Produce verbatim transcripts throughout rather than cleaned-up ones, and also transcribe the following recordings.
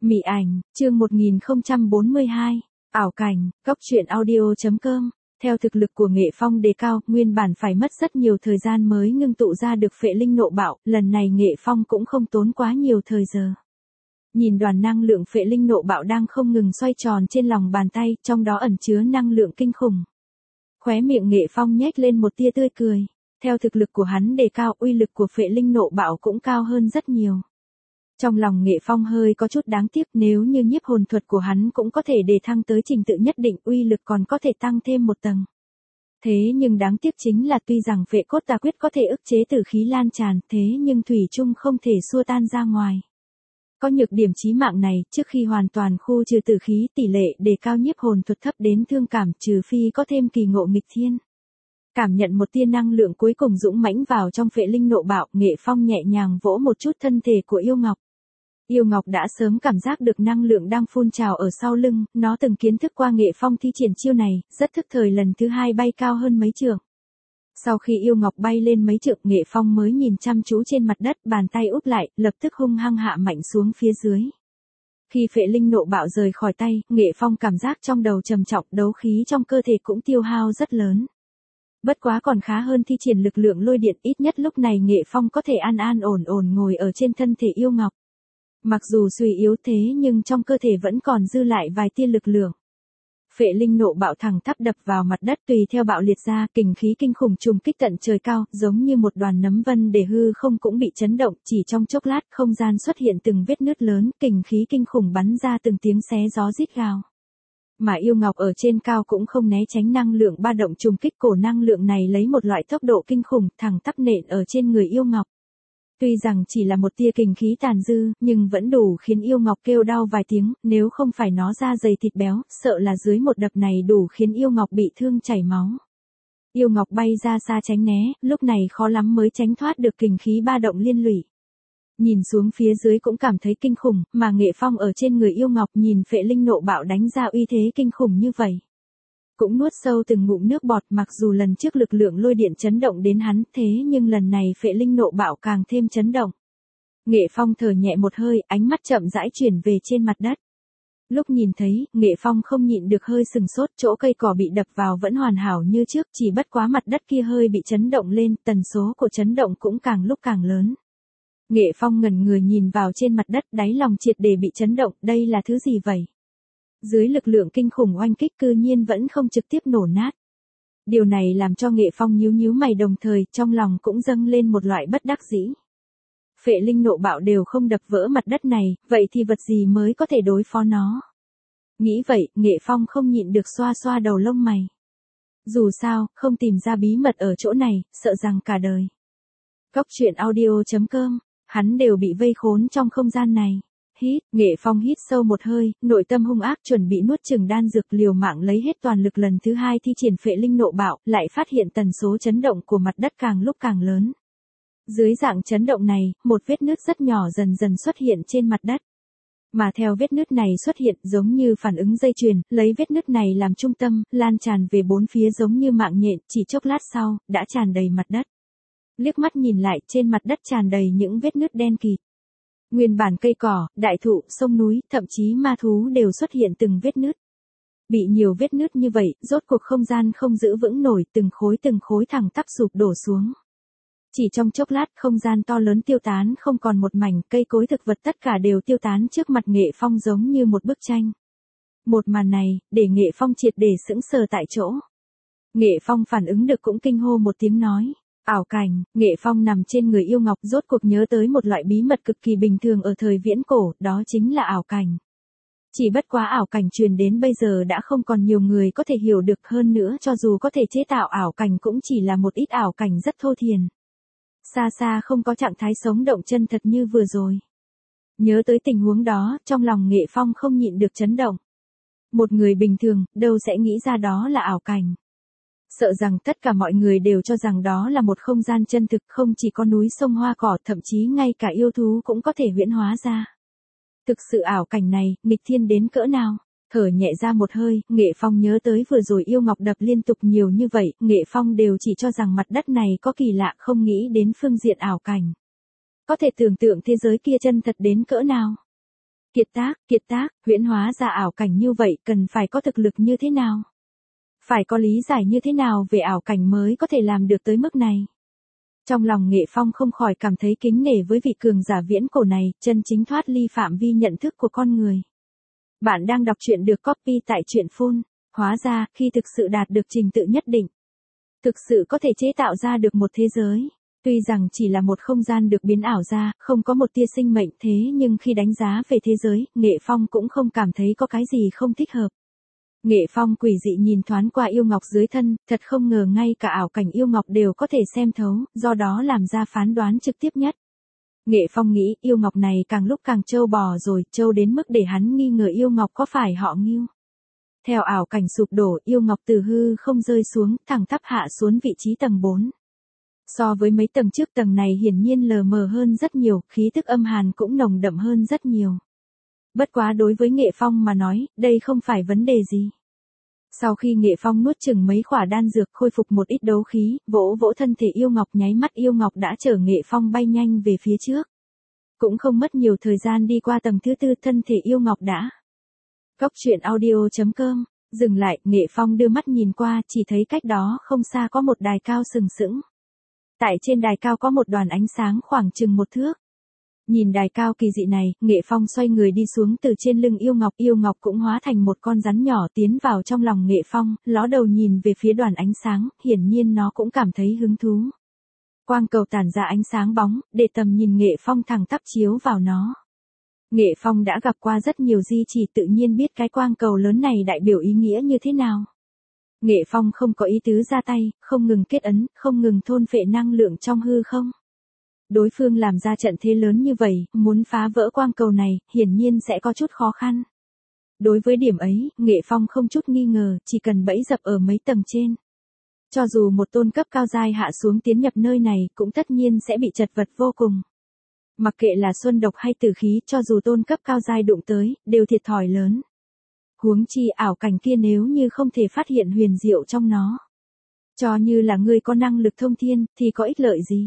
Mị ảnh, chương một nghìn không trăm bốn mươi hai, ảo cảnh, góc truyện audio chấm com. Theo thực lực của Nghệ Phong đề cao, nguyên bản phải mất rất nhiều thời gian mới ngưng tụ ra được phệ linh nộ bạo, lần này Nghệ Phong cũng không tốn quá nhiều thời giờ. Nhìn đoàn năng lượng phệ linh nộ bạo đang không ngừng xoay tròn trên lòng bàn tay, trong đó ẩn chứa năng lượng kinh khủng. Khóe miệng Nghệ Phong nhếch lên một tia tươi cười. Theo thực lực của hắn đề cao, uy lực của phệ linh nộ bạo cũng cao hơn rất nhiều. Trong lòng Nghệ Phong hơi có chút đáng tiếc, nếu như nhiếp hồn thuật của hắn cũng có thể đề thăng tới trình tự nhất định, uy lực còn có thể tăng thêm một tầng. Thế nhưng đáng tiếc chính là tuy rằng Vệ Cốt Tà Quyết có thể ức chế tử khí lan tràn, thế nhưng thủy chung không thể xua tan ra ngoài. Có nhược điểm chí mạng này, trước khi hoàn toàn khu trừ tử khí, tỷ lệ đề cao nhiếp hồn thuật thấp đến thương cảm, trừ phi có thêm kỳ ngộ nghịch thiên. Cảm nhận một tia năng lượng cuối cùng dũng mãnh vào trong phệ linh nộ bạo, Nghệ Phong nhẹ nhàng vỗ một chút thân thể của yêu ngọc. Yêu ngọc đã sớm cảm giác được năng lượng đang phun trào ở sau lưng, nó từng kiến thức qua Nghệ Phong thi triển chiêu này, rất thức thời lần thứ hai bay cao hơn mấy trượng. Sau khi yêu ngọc bay lên mấy trượng, Nghệ Phong mới nhìn chăm chú trên mặt đất, bàn tay úp lại, lập tức hung hăng hạ mạnh xuống phía dưới. Khi phệ linh nộ bạo rời khỏi tay, Nghệ Phong cảm giác trong đầu trầm trọng, đấu khí trong cơ thể cũng tiêu hao rất lớn. Bất quá còn khá hơn thi triển lực lượng lôi điện, ít nhất lúc này Nghệ Phong có thể an an ổn ổn ngồi ở trên thân thể yêu ngọc. Mặc dù suy yếu thế nhưng trong cơ thể vẫn còn dư lại vài tia lực lượng. Phệ linh nộ bạo thẳng tắp đập vào mặt đất, tùy theo bạo liệt ra, kình khí kinh khủng trùng kích tận trời cao, giống như một đoàn nấm vân để hư không cũng bị chấn động, chỉ trong chốc lát không gian xuất hiện từng vết nứt lớn, kình khí kinh khủng bắn ra từng tiếng xé gió rít gào. Mà yêu ngọc ở trên cao cũng không né tránh năng lượng ba động trùng kích, cổ năng lượng này lấy một loại tốc độ kinh khủng thẳng tắp nện ở trên người yêu ngọc. Tuy rằng chỉ là một tia kình khí tàn dư, nhưng vẫn đủ khiến yêu ngọc kêu đau vài tiếng, nếu không phải nó da dày thịt béo, sợ là dưới một đập này đủ khiến yêu ngọc bị thương chảy máu. Yêu ngọc bay ra xa tránh né, lúc này khó lắm mới tránh thoát được kình khí ba động liên lụy. Nhìn xuống phía dưới cũng cảm thấy kinh khủng, mà Nghệ Phong ở trên người yêu ngọc nhìn phệ linh nộ bạo đánh ra uy thế kinh khủng như vậy. Cũng nuốt sâu từng ngụm nước bọt, mặc dù lần trước lực lượng lôi điện chấn động đến hắn, thế nhưng lần này phệ linh nộ bạo càng thêm chấn động. Nghệ Phong thở nhẹ một hơi, ánh mắt chậm rãi chuyển về trên mặt đất. Lúc nhìn thấy, Nghệ Phong không nhịn được hơi sừng sốt, chỗ cây cỏ bị đập vào vẫn hoàn hảo như trước, chỉ bất quá mặt đất kia hơi bị chấn động lên, tần số của chấn động cũng càng lúc càng lớn. Nghệ Phong ngẩn người nhìn vào trên mặt đất, đáy lòng triệt để bị chấn động, đây là thứ gì vậy? Dưới lực lượng kinh khủng oanh kích cư nhiên vẫn không trực tiếp nổ nát. Điều này làm cho Nghệ Phong nhíu nhíu mày, đồng thời trong lòng cũng dâng lên một loại bất đắc dĩ. Phệ linh nộ bạo đều không đập vỡ mặt đất này, vậy thì vật gì mới có thể đối phó nó? Nghĩ vậy, Nghệ Phong không nhịn được xoa xoa đầu lông mày. Dù sao, không tìm ra bí mật ở chỗ này, sợ rằng cả đời. Góc truyện audio chấm com, hắn đều bị vây khốn trong không gian này. Hít, Nghệ Phong hít sâu một hơi, nội tâm hung ác chuẩn bị nuốt chửng đan dược, liều mạng lấy hết toàn lực lần thứ hai thi triển phệ linh nộ bạo, lại phát hiện tần số chấn động của mặt đất càng lúc càng lớn. Dưới dạng chấn động này, một vết nứt rất nhỏ dần dần xuất hiện trên mặt đất. Mà theo vết nứt này xuất hiện, giống như phản ứng dây chuyền, lấy vết nứt này làm trung tâm, lan tràn về bốn phía giống như mạng nhện, chỉ chốc lát sau, đã tràn đầy mặt đất. Liếc mắt nhìn lại, trên mặt đất tràn đầy những vết nứt đen kịt. Nguyên bản cây cỏ, đại thụ, sông núi, thậm chí ma thú đều xuất hiện từng vết nứt. Bị nhiều vết nứt như vậy, rốt cuộc không gian không giữ vững nổi, từng khối từng khối thẳng tắp sụp đổ xuống. Chỉ trong chốc lát, không gian to lớn tiêu tán không còn một mảnh, cây cối thực vật tất cả đều tiêu tán trước mặt Nghệ Phong giống như một bức tranh. Một màn này, để Nghệ Phong triệt để sững sờ tại chỗ. Nghệ Phong phản ứng được cũng kinh hô một tiếng nói. Ảo cảnh, Nghệ Phong nằm trên người yêu ngọc rốt cuộc nhớ tới một loại bí mật cực kỳ bình thường ở thời viễn cổ, đó chính là ảo cảnh. Chỉ bất quá ảo cảnh truyền đến bây giờ đã không còn nhiều người có thể hiểu được, hơn nữa cho dù có thể chế tạo ảo cảnh cũng chỉ là một ít ảo cảnh rất thô thiển. Xa xa không có trạng thái sống động chân thật như vừa rồi. Nhớ tới tình huống đó, trong lòng Nghệ Phong không nhịn được chấn động. Một người bình thường, đâu sẽ nghĩ ra đó là ảo cảnh. Sợ rằng tất cả mọi người đều cho rằng đó là một không gian chân thực, không chỉ có núi sông hoa cỏ, thậm chí ngay cả yêu thú cũng có thể huyễn hóa ra. Thực sự ảo cảnh này, nghịch thiên đến cỡ nào? Thở nhẹ ra một hơi, Nghệ Phong nhớ tới vừa rồi yêu ngọc đập liên tục nhiều như vậy, Nghệ Phong đều chỉ cho rằng mặt đất này có kỳ lạ, không nghĩ đến phương diện ảo cảnh. Có thể tưởng tượng thế giới kia chân thật đến cỡ nào? Kiệt tác, kiệt tác, huyễn hóa ra ảo cảnh như vậy cần phải có thực lực như thế nào? Phải có lý giải như thế nào về ảo cảnh mới có thể làm được tới mức này? Trong lòng Nghệ Phong không khỏi cảm thấy kính nể với vị cường giả viễn cổ này, chân chính thoát ly phạm vi nhận thức của con người. Bạn đang đọc truyện được copy tại truyện phun. Hóa ra, khi thực sự đạt được trình tự nhất định, thực sự có thể chế tạo ra được một thế giới. Tuy rằng chỉ là một không gian được biến ảo ra, không có một tia sinh mệnh thế nhưng khi đánh giá về thế giới, Nghệ Phong cũng không cảm thấy có cái gì không thích hợp. Nghệ Phong quỷ dị nhìn thoáng qua yêu ngọc dưới thân, thật không ngờ ngay cả ảo cảnh yêu ngọc đều có thể xem thấu, do đó làm ra phán đoán trực tiếp nhất. Nghệ Phong nghĩ yêu ngọc này càng lúc càng trâu bò rồi, trâu đến mức để hắn nghi ngờ yêu ngọc có phải họ Ngưu. Theo ảo cảnh sụp đổ, yêu ngọc từ hư không rơi xuống, thẳng tắp hạ xuống vị trí tầng bốn. So với mấy tầng trước, tầng này hiển nhiên lờ mờ hơn rất nhiều, khí tức âm hàn cũng nồng đậm hơn rất nhiều. Bất quá đối với Nghệ Phong mà nói, đây không phải vấn đề gì. Sau khi Nghệ Phong nuốt chừng mấy khỏa đan dược khôi phục một ít đấu khí, vỗ vỗ thân thể yêu ngọc nháy mắt yêu ngọc đã chở Nghệ Phong bay nhanh về phía trước. Cũng không mất nhiều thời gian đi qua tầng thứ tư, thân thể yêu ngọc đã. Góc truyện audio chấm com, dừng lại, Nghệ Phong đưa mắt nhìn qua, chỉ thấy cách đó không xa có một đài cao sừng sững. Tại trên đài cao có một đoàn ánh sáng khoảng chừng một thước. Nhìn đài cao kỳ dị này, Nghệ Phong xoay người đi xuống từ trên lưng yêu ngọc, yêu ngọc cũng hóa thành một con rắn nhỏ tiến vào trong lòng Nghệ Phong, ló đầu nhìn về phía đoàn ánh sáng, hiển nhiên nó cũng cảm thấy hứng thú. Quang cầu tản ra ánh sáng bóng, để tầm nhìn Nghệ Phong thẳng tắp chiếu vào nó. Nghệ Phong đã gặp qua rất nhiều di chỉ, tự nhiên biết cái quang cầu lớn này đại biểu ý nghĩa như thế nào. Nghệ Phong không có ý tứ ra tay, không ngừng kết ấn, không ngừng thôn phệ năng lượng trong hư không. Đối phương làm ra trận thế lớn như vậy, muốn phá vỡ quang cầu này, hiển nhiên sẽ có chút khó khăn. Đối với điểm ấy, Nghệ Phong không chút nghi ngờ, chỉ cần bẫy dập ở mấy tầng trên. Cho dù một tôn cấp cao giai hạ xuống tiến nhập nơi này, cũng tất nhiên sẽ bị chật vật vô cùng. Mặc kệ là xuân độc hay tử khí, cho dù tôn cấp cao giai đụng tới, đều thiệt thòi lớn. Huống chi ảo cảnh kia nếu như không thể phát hiện huyền diệu trong nó. Cho như là ngươi có năng lực thông thiên, thì có ích lợi gì?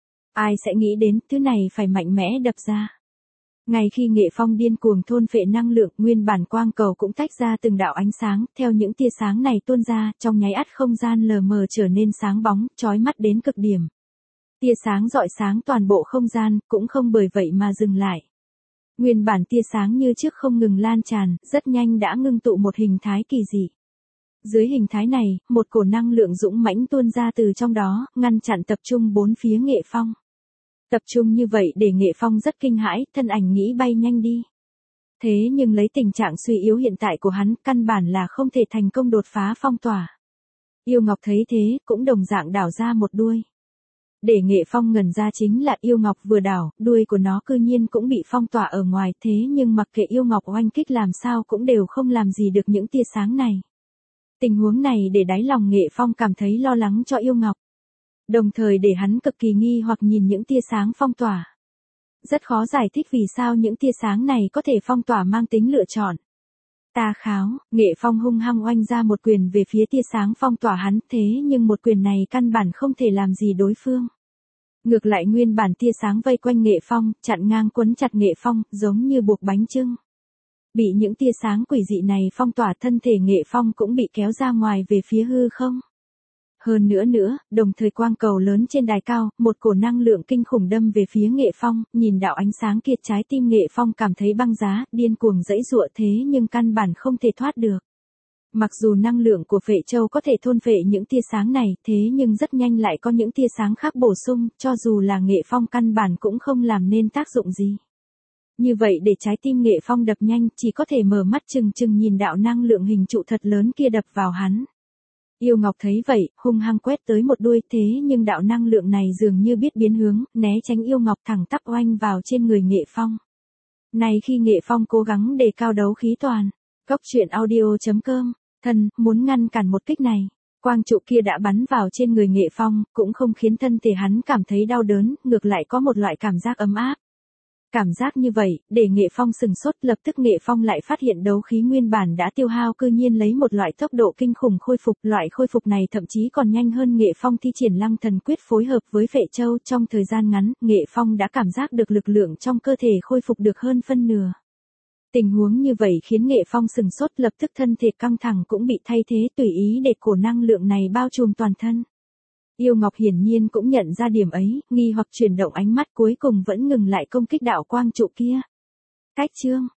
Ai sẽ nghĩ đến, thứ này phải mạnh mẽ đập ra. Ngay khi Nghệ Phong điên cuồng thôn phệ năng lượng, nguyên bản quang cầu cũng tách ra từng đạo ánh sáng, theo những tia sáng này tuôn ra, trong nháy ắt không gian lờ mờ trở nên sáng bóng, chói mắt đến cực điểm. Tia sáng rọi sáng toàn bộ không gian, cũng không bởi vậy mà dừng lại. Nguyên bản tia sáng như trước không ngừng lan tràn, rất nhanh đã ngưng tụ một hình thái kỳ dị. Dưới hình thái này, một cổ năng lượng dũng mãnh tuôn ra từ trong đó, ngăn chặn tập trung bốn phía Nghệ Phong. Tập trung như vậy để Nghệ Phong rất kinh hãi, thân ảnh nghĩ bay nhanh đi. Thế nhưng lấy tình trạng suy yếu hiện tại của hắn, căn bản là không thể thành công đột phá phong tỏa. Yêu Ngọc thấy thế, cũng đồng dạng đảo ra một đuôi. Để Nghệ Phong ngẩn ra chính là yêu ngọc vừa đảo, đuôi của nó cư nhiên cũng bị phong tỏa ở ngoài, thế nhưng mặc kệ yêu ngọc oanh kích làm sao cũng đều không làm gì được những tia sáng này. Tình huống này để đáy lòng Nghệ Phong cảm thấy lo lắng cho yêu ngọc. Đồng thời để hắn cực kỳ nghi hoặc nhìn những tia sáng phong tỏa. Rất khó giải thích vì sao những tia sáng này có thể phong tỏa mang tính lựa chọn. Ta kháo, Nghệ Phong hung hăng oanh ra một quyền về phía tia sáng phong tỏa hắn, thế nhưng một quyền này căn bản không thể làm gì đối phương. Ngược lại nguyên bản tia sáng vây quanh Nghệ Phong, chặn ngang quấn chặt Nghệ Phong, giống như buộc bánh chưng. Bị những tia sáng quỷ dị này phong tỏa, thân thể Nghệ Phong cũng bị kéo ra ngoài về phía hư không. Hơn nữa nữa, đồng thời quang cầu lớn trên đài cao, một cổ năng lượng kinh khủng đâm về phía Nghệ Phong, nhìn đạo ánh sáng kia trái tim Nghệ Phong cảm thấy băng giá, điên cuồng giãy giụa thế nhưng căn bản không thể thoát được. Mặc dù năng lượng của Phệ Châu có thể thôn phệ những tia sáng này, thế nhưng rất nhanh lại có những tia sáng khác bổ sung, cho dù là Nghệ Phong căn bản cũng không làm nên tác dụng gì. Như vậy để trái tim Nghệ Phong đập nhanh, chỉ có thể mở mắt chừng chừng nhìn đạo năng lượng hình trụ thật lớn kia đập vào hắn. Yêu Ngọc thấy vậy, hung hăng quét tới một đuôi, thế nhưng đạo năng lượng này dường như biết biến hướng, né tránh Yêu Ngọc thẳng tắp oanh vào trên người Nghệ Phong. Này khi Nghệ Phong cố gắng đề cao đấu khí toàn, góc truyện audio chấm com, thân, muốn ngăn cản một kích này. Quang trụ kia đã bắn vào trên người Nghệ Phong, cũng không khiến thân thể hắn cảm thấy đau đớn, ngược lại có một loại cảm giác ấm áp. Cảm giác như vậy, để Nghệ Phong sừng sốt, lập tức Nghệ Phong lại phát hiện đấu khí nguyên bản đã tiêu hao cư nhiên lấy một loại tốc độ kinh khủng khôi phục, loại khôi phục này thậm chí còn nhanh hơn Nghệ Phong thi triển Lăng Thần Quyết phối hợp với Phệ Châu, trong thời gian ngắn, Nghệ Phong đã cảm giác được lực lượng trong cơ thể khôi phục được hơn phân nửa. Tình huống như vậy khiến Nghệ Phong sừng sốt, lập tức thân thể căng thẳng cũng bị thay thế tùy ý để cổ năng lượng này bao trùm toàn thân. Yêu Ngọc hiển nhiên cũng nhận ra điểm ấy, nghi hoặc chuyển động ánh mắt cuối cùng vẫn ngừng lại công kích đạo quang trụ kia. Cách chương